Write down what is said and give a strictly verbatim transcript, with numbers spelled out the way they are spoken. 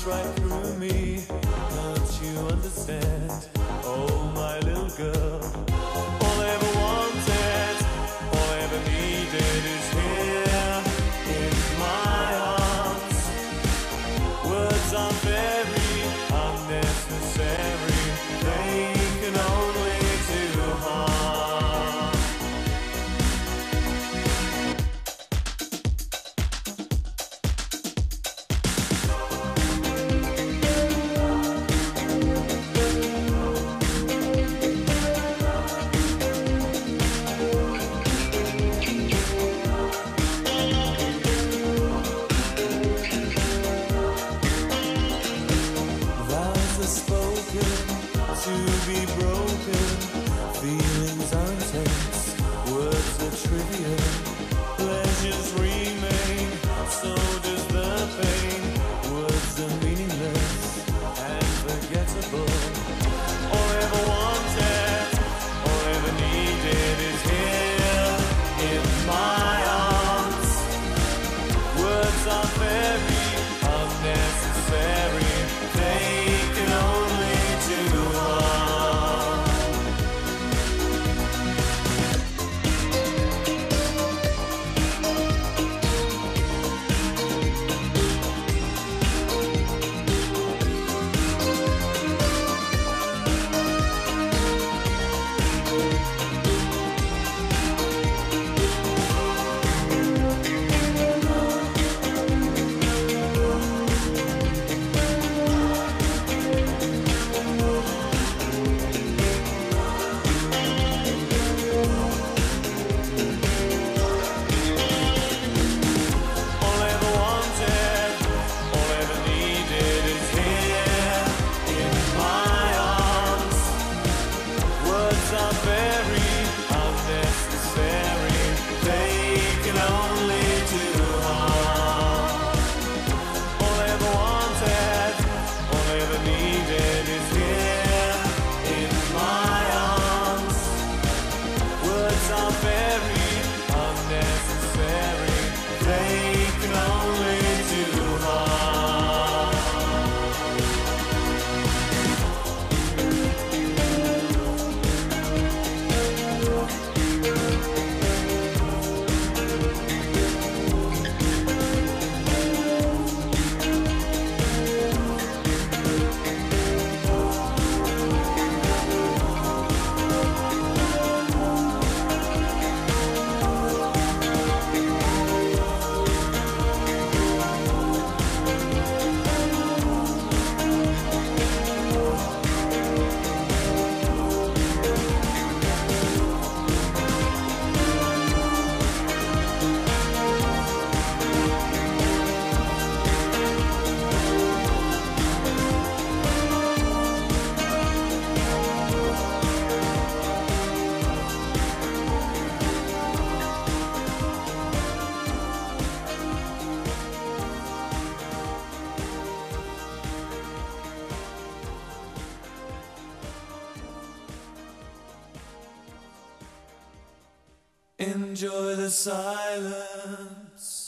right through me. Can't you understand? Oh, my little girl. All I ever wanted, all I ever needed is here in my arms. Words are very unnecessary. They can only do harm. To be broken, feelings are intense, words are trivial, pleasures remain, so does the pain. Words are meaningless and forgettable. All I ever wanted, all I ever needed is here in my arms. Words are very unnecessary. They can only do harm. Enjoy the silence.